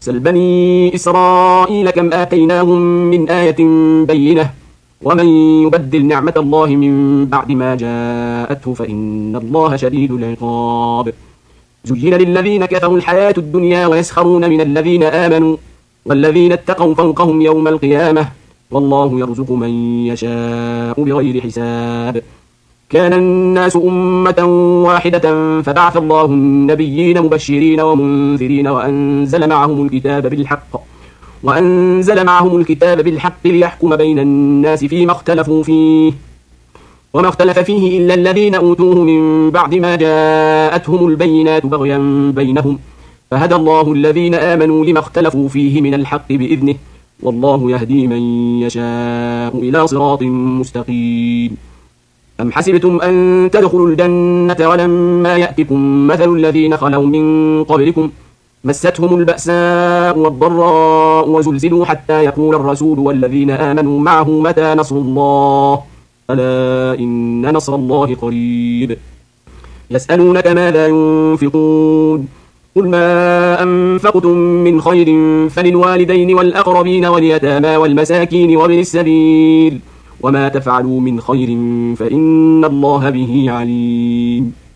سل بني إسرائيل كم آتيناهم من آية بينة ومن يبدل نعمة الله من بعد ما جاءته فإن الله شديد العقاب زين للذين كفروا الحياة الدنيا ويسخرون من الذين آمنوا والذين اتقوا فوقهم يوم القيامة والله يرزق من يشاء بغير حساب كان الناس أمة واحدة فبعث الله النبيين مبشرين ومنذرين وأنزل معهم الكتاب بالحق ليحكم بين الناس فيما اختلفوا فيه وما اختلف فيه إلا الذين أوتوه من بعد ما جاءتهم البينات بغيا بينهم فهدى الله الذين آمنوا لما اختلفوا فيه من الحق بإذنه والله يهدي من يشاء إلى صراط مستقيم أم حسبتم أن تدخلوا الجنة ولما يأتكم مثل الذين خلوا من قبلكم مستهم البأساء والضراء وزلزلوا حتى يقول الرسول والذين آمنوا معه متى نصر الله ألا إن نصر الله قريب يسألونك ماذا ينفقون قل ما أنفقتم من خير فللوالدين والأقربين واليتامى والمساكين وابن السبيل وما تفعلوا من خير فإن الله به عليم